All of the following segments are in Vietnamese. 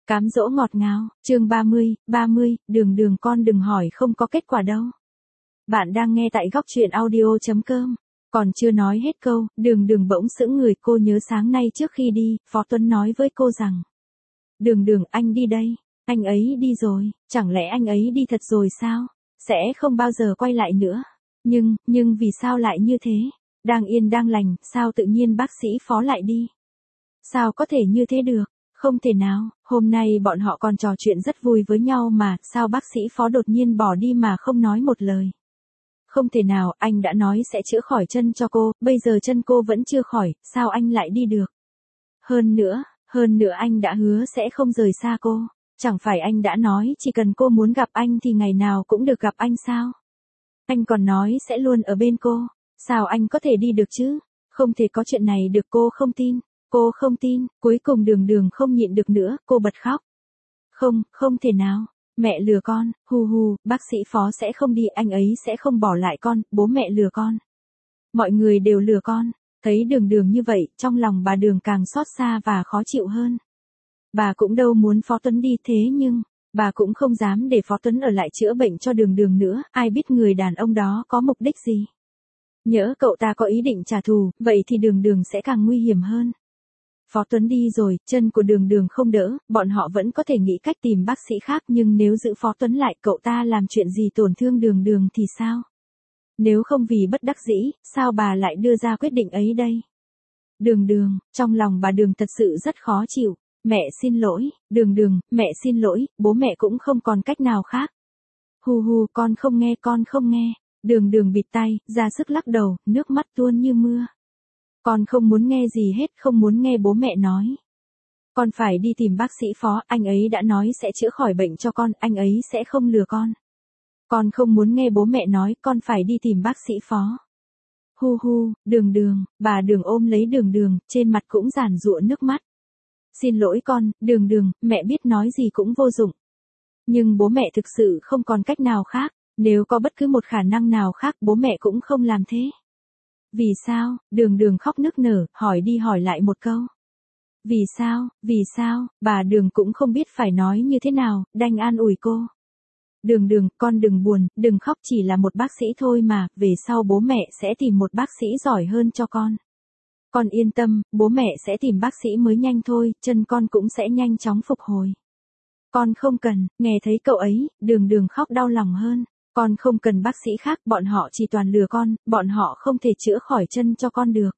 Cám dỗ ngọt ngào, chương 30, đường đường con đừng hỏi không có kết quả đâu. Bạn đang nghe tại góc truyện audio.com. Còn chưa nói hết câu, đường đường bỗng sững người. Cô nhớ sáng nay trước khi đi, Phó Tuấn nói với cô rằng: Đường đường, anh đi đây. Anh ấy đi rồi, chẳng lẽ anh ấy đi thật rồi sao? Sẽ không bao giờ quay lại nữa. Nhưng vì sao lại như thế? Đang yên đang lành, sao tự nhiên bác sĩ Phó lại đi? Sao có thể như thế được? Không thể nào, hôm nay bọn họ còn trò chuyện rất vui với nhau mà, sao bác sĩ Phó đột nhiên bỏ đi mà không nói một lời? Không thể nào, anh đã nói sẽ chữa khỏi chân cho cô, bây giờ chân cô vẫn chưa khỏi, sao anh lại đi được? Hơn nữa anh đã hứa sẽ không rời xa cô. Chẳng phải anh đã nói chỉ cần cô muốn gặp anh thì ngày nào cũng được gặp anh sao? Anh còn nói sẽ luôn ở bên cô. Sao anh có thể đi được chứ? Không thể có chuyện này được, cô không tin. Cô không tin, cuối cùng đường đường không nhịn được nữa, cô bật khóc. Không thể nào, mẹ lừa con, bác sĩ Phó sẽ không đi, anh ấy sẽ không bỏ lại con, bố mẹ lừa con. Mọi người đều lừa con. Thấy đường đường như vậy, trong lòng bà Đường càng xót xa và khó chịu hơn. Bà cũng đâu muốn Phó Tuấn đi thế nhưng, bà cũng không dám để Phó Tuấn ở lại chữa bệnh cho đường đường nữa, ai biết người đàn ông đó có mục đích gì. Nhỡ cậu ta có ý định trả thù, vậy thì đường đường sẽ càng nguy hiểm hơn. Phó Tuấn đi rồi, chân của đường đường không đỡ, bọn họ vẫn có thể nghĩ cách tìm bác sĩ khác nhưng nếu giữ Phó Tuấn lại cậu ta làm chuyện gì tổn thương đường đường thì sao? Nếu không vì bất đắc dĩ, sao bà lại đưa ra quyết định ấy đây? Đường đường, trong lòng bà Đường thật sự rất khó chịu. Mẹ xin lỗi, đường đường, mẹ xin lỗi, bố mẹ cũng không còn cách nào khác. Con không nghe. Đường đường bịt tai, ra sức lắc đầu, nước mắt tuôn như mưa. Con không muốn nghe gì hết, không muốn nghe bố mẹ nói. Con phải đi tìm bác sĩ Phó, anh ấy đã nói sẽ chữa khỏi bệnh cho con, anh ấy sẽ không lừa con. Con không muốn nghe bố mẹ nói, con phải đi tìm bác sĩ Phó. Đường đường, bà Đường ôm lấy đường đường, trên mặt cũng giàn giụa nước mắt. Xin lỗi con, đường đường, mẹ biết nói gì cũng vô dụng. Nhưng bố mẹ thực sự không còn cách nào khác, nếu có bất cứ một khả năng nào khác bố mẹ cũng không làm thế. Vì sao? Đường đường khóc nức nở, hỏi đi hỏi lại một câu. Vì sao? Bà Đường cũng không biết phải nói như thế nào, đành an ủi cô. Đường đường, con đừng buồn, đừng khóc, chỉ là một bác sĩ thôi mà, về sau bố mẹ sẽ tìm một bác sĩ giỏi hơn cho con. Con yên tâm, bố mẹ sẽ tìm bác sĩ mới nhanh thôi, chân con cũng sẽ nhanh chóng phục hồi. Con không cần, nghe thấy cậu ấy, đường đường khóc đau lòng hơn. Con không cần bác sĩ khác, bọn họ chỉ toàn lừa con, bọn họ không thể chữa khỏi chân cho con được.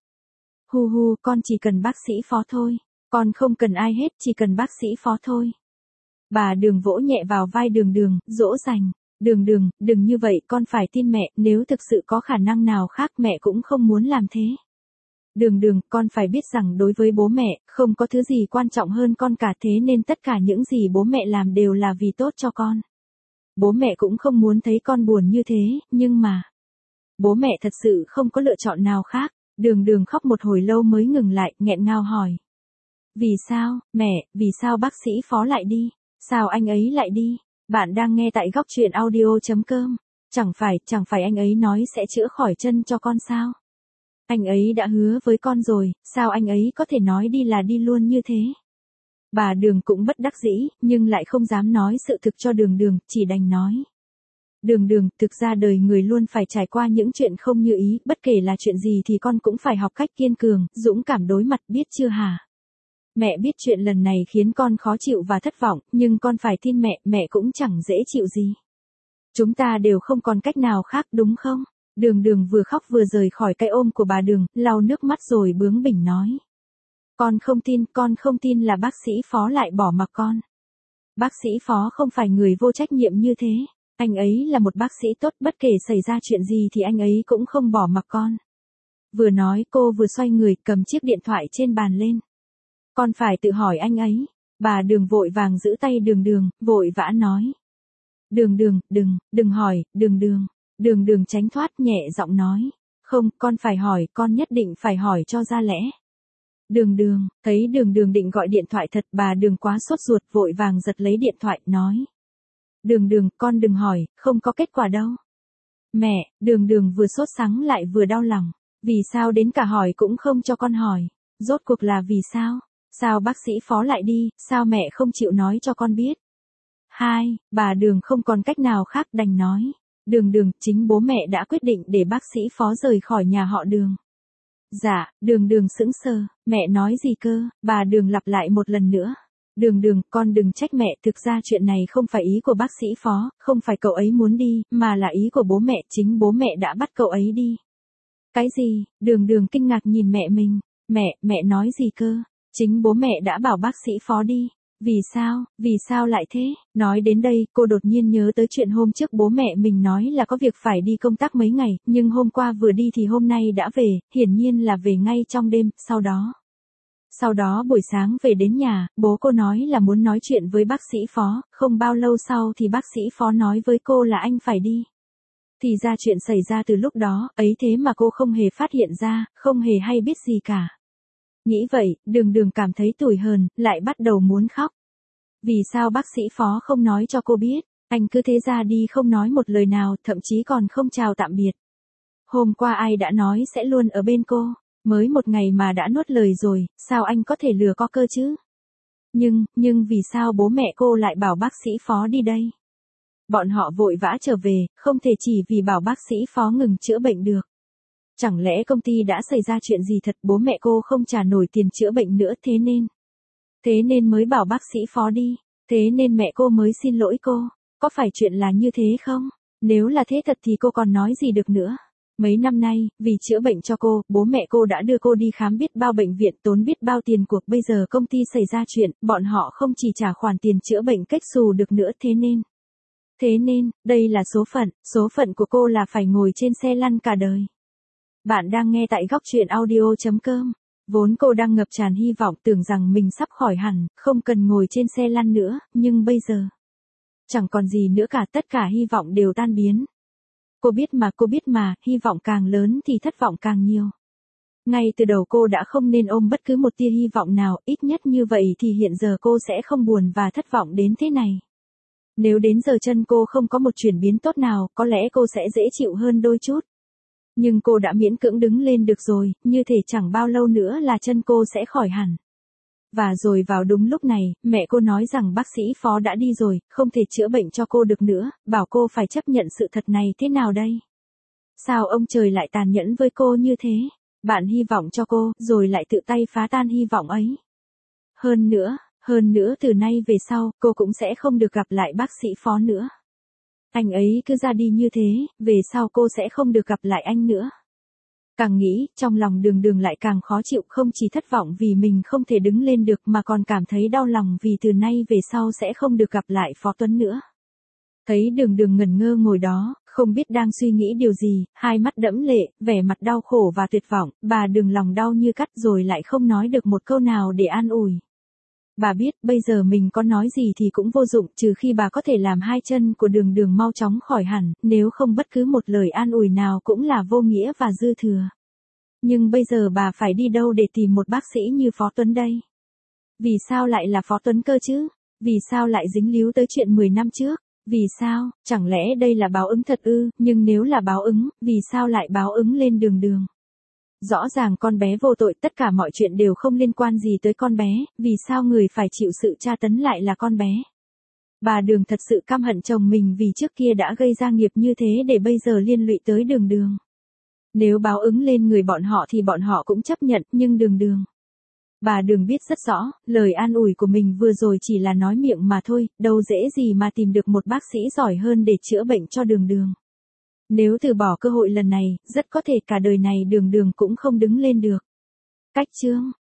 Con chỉ cần bác sĩ Phó thôi. Con không cần ai hết, chỉ cần bác sĩ Phó thôi. Bà Đường vỗ nhẹ vào vai đường đường, dỗ dành. Đường đường, đừng như vậy, con phải tin mẹ, nếu thực sự có khả năng nào khác mẹ cũng không muốn làm thế. Đường đường, con phải biết rằng đối với bố mẹ, không có thứ gì quan trọng hơn con cả, thế nên tất cả những gì bố mẹ làm đều là vì tốt cho con. Bố mẹ cũng không muốn thấy con buồn như thế, nhưng mà bố mẹ thật sự không có lựa chọn nào khác. Đường đường khóc một hồi lâu mới ngừng lại, nghẹn ngào hỏi. Vì sao, mẹ, vì sao bác sĩ Phó lại đi? Sao anh ấy lại đi? Bạn đang nghe tại góc truyện audio.com. Chẳng phải anh ấy nói sẽ chữa khỏi chân cho con sao? Anh ấy đã hứa với con rồi, sao anh ấy có thể nói đi là đi luôn như thế? Bà Đường cũng bất đắc dĩ, nhưng lại không dám nói sự thực cho đường đường, chỉ đành nói. Đường đường, thực ra đời người luôn phải trải qua những chuyện không như ý, bất kể là chuyện gì thì con cũng phải học cách kiên cường, dũng cảm đối mặt, biết chưa hả? Mẹ biết chuyện lần này khiến con khó chịu và thất vọng, nhưng con phải tin mẹ cũng chẳng dễ chịu gì. Chúng ta đều không còn cách nào khác đúng không? Đường đường vừa khóc vừa rời khỏi cái ôm của bà Đường, lau nước mắt rồi bướng bỉnh nói. Con không tin là bác sĩ Phó lại bỏ mặc con. Bác sĩ Phó không phải người vô trách nhiệm như thế. Anh ấy là một bác sĩ tốt, bất kể xảy ra chuyện gì thì anh ấy cũng không bỏ mặc con. Vừa nói cô vừa xoay người cầm chiếc điện thoại trên bàn lên. Con phải tự hỏi anh ấy. Bà Đường vội vàng giữ tay đường đường, vội vã nói. Đường đường, đừng hỏi, đường đường. Đường đường tránh thoát, nhẹ giọng nói. Không, con phải hỏi, con nhất định phải hỏi cho ra lẽ. Đường đường, thấy đường đường định gọi điện thoại thật, bà Đường quá sốt ruột, vội vàng giật lấy điện thoại, nói. Đường đường, con đừng hỏi, không có kết quả đâu. Mẹ, đường đường vừa sốt sắng lại vừa đau lòng. Vì sao đến cả hỏi cũng không cho con hỏi? Rốt cuộc là vì sao? Sao bác sĩ Phó lại đi, sao mẹ không chịu nói cho con biết? 2. Bà Đường không còn cách nào khác đành nói. Đường, chính bố mẹ đã quyết định để bác sĩ Phó rời khỏi nhà họ Đường. Dạ, Đường sững sờ, mẹ nói gì cơ? Bà Đường lặp lại một lần nữa. Đường, con đừng trách mẹ, thực ra chuyện này không phải ý của bác sĩ Phó, không phải cậu ấy muốn đi, mà là ý của bố mẹ, chính bố mẹ đã bắt cậu ấy đi. Cái gì? Đường kinh ngạc nhìn mẹ mình. Mẹ nói gì cơ? Chính bố mẹ đã bảo bác sĩ Phó đi. Vì sao lại thế? Nói đến đây, cô đột nhiên nhớ tới chuyện hôm trước bố mẹ mình nói là có việc phải đi công tác mấy ngày, nhưng hôm qua vừa đi thì hôm nay đã về, hiển nhiên là về ngay trong đêm, Sau đó buổi sáng về đến nhà, bố cô nói là muốn nói chuyện với bác sĩ Phó, không bao lâu sau thì bác sĩ Phó nói với cô là anh phải đi. Thì ra chuyện xảy ra từ lúc đó, ấy thế mà cô không hề phát hiện ra, không hề hay biết gì cả. Nghĩ vậy, Đường cảm thấy tủi hờn, lại bắt đầu muốn khóc. Vì sao bác sĩ Phó không nói cho cô biết, anh cứ thế ra đi không nói một lời nào, thậm chí còn không chào tạm biệt. Hôm qua ai đã nói sẽ luôn ở bên cô, mới một ngày mà đã nuốt lời rồi, sao anh có thể lừa có cơ chứ? Nhưng vì sao bố mẹ cô lại bảo bác sĩ Phó đi đây? Bọn họ vội vã trở về, không thể chỉ vì bảo bác sĩ Phó ngừng chữa bệnh được. Chẳng lẽ công ty đã xảy ra chuyện gì thật, bố mẹ cô không trả nổi tiền chữa bệnh nữa thế nên mới bảo bác sĩ Phó đi, thế nên mẹ cô mới xin lỗi cô, có phải chuyện là như thế không? Nếu là thế thật thì cô còn nói gì được nữa. Mấy năm nay, vì chữa bệnh cho cô, bố mẹ cô đã đưa cô đi khám biết bao bệnh viện, tốn biết bao tiền cuộc, bây giờ công ty xảy ra chuyện, bọn họ không chỉ trả khoản tiền chữa bệnh cách xù được nữa, thế nên, đây là số phận của cô là phải ngồi trên xe lăn cả đời. Bạn đang nghe tại góc truyện audio.com. Vốn cô đang ngập tràn hy vọng, tưởng rằng mình sắp khỏi hẳn, không cần ngồi trên xe lăn nữa, nhưng bây giờ chẳng còn gì nữa cả, tất cả hy vọng đều tan biến. Cô biết mà, hy vọng càng lớn thì thất vọng càng nhiều. Ngay từ đầu cô đã không nên ôm bất cứ một tia hy vọng nào, ít nhất như vậy thì hiện giờ cô sẽ không buồn và thất vọng đến thế này. Nếu đến giờ chân cô không có một chuyển biến tốt nào, có lẽ cô sẽ dễ chịu hơn đôi chút. Nhưng cô đã miễn cưỡng đứng lên được rồi, như thể chẳng bao lâu nữa là chân cô sẽ khỏi hẳn. Và rồi vào đúng lúc này, mẹ cô nói rằng bác sĩ Phó đã đi rồi, không thể chữa bệnh cho cô được nữa, bảo cô phải chấp nhận sự thật này thế nào đây? Sao ông trời lại tàn nhẫn với cô như thế? Bạn hy vọng cho cô, rồi lại tự tay phá tan hy vọng ấy. Hơn nữa từ nay về sau, cô cũng sẽ không được gặp lại bác sĩ Phó nữa. Anh ấy cứ ra đi như thế, về sau cô sẽ không được gặp lại anh nữa. Càng nghĩ, trong lòng Đường lại càng khó chịu, không chỉ thất vọng vì mình không thể đứng lên được mà còn cảm thấy đau lòng vì từ nay về sau sẽ không được gặp lại Phó Tuấn nữa. Thấy Đường ngẩn ngơ ngồi đó, không biết đang suy nghĩ điều gì, hai mắt đẫm lệ, vẻ mặt đau khổ và tuyệt vọng, bà Đường lòng đau như cắt rồi lại không nói được một câu nào để an ủi. Bà biết, bây giờ mình có nói gì thì cũng vô dụng, trừ khi bà có thể làm hai chân của Đường mau chóng khỏi hẳn, nếu không bất cứ một lời an ủi nào cũng là vô nghĩa và dư thừa. Nhưng bây giờ bà phải đi đâu để tìm một bác sĩ như Phó Tuấn đây? Vì sao lại là Phó Tuấn cơ chứ? Vì sao lại dính líu tới chuyện 10 năm trước? Vì sao? Chẳng lẽ đây là báo ứng thật ư? Nhưng nếu là báo ứng, vì sao lại báo ứng lên Đường? Rõ ràng con bé vô tội, tất cả mọi chuyện đều không liên quan gì tới con bé, vì sao người phải chịu sự tra tấn lại là con bé? Bà Đường thật sự căm hận chồng mình vì trước kia đã gây ra nghiệp như thế để bây giờ liên lụy tới Đường. Nếu báo ứng lên người bọn họ thì bọn họ cũng chấp nhận, nhưng Đường. Bà Đường biết rất rõ, lời an ủi của mình vừa rồi chỉ là nói miệng mà thôi, đâu dễ gì mà tìm được một bác sĩ giỏi hơn để chữa bệnh cho Đường. Nếu từ bỏ cơ hội lần này, rất có thể cả đời này Đường cũng không đứng lên được. Cách chương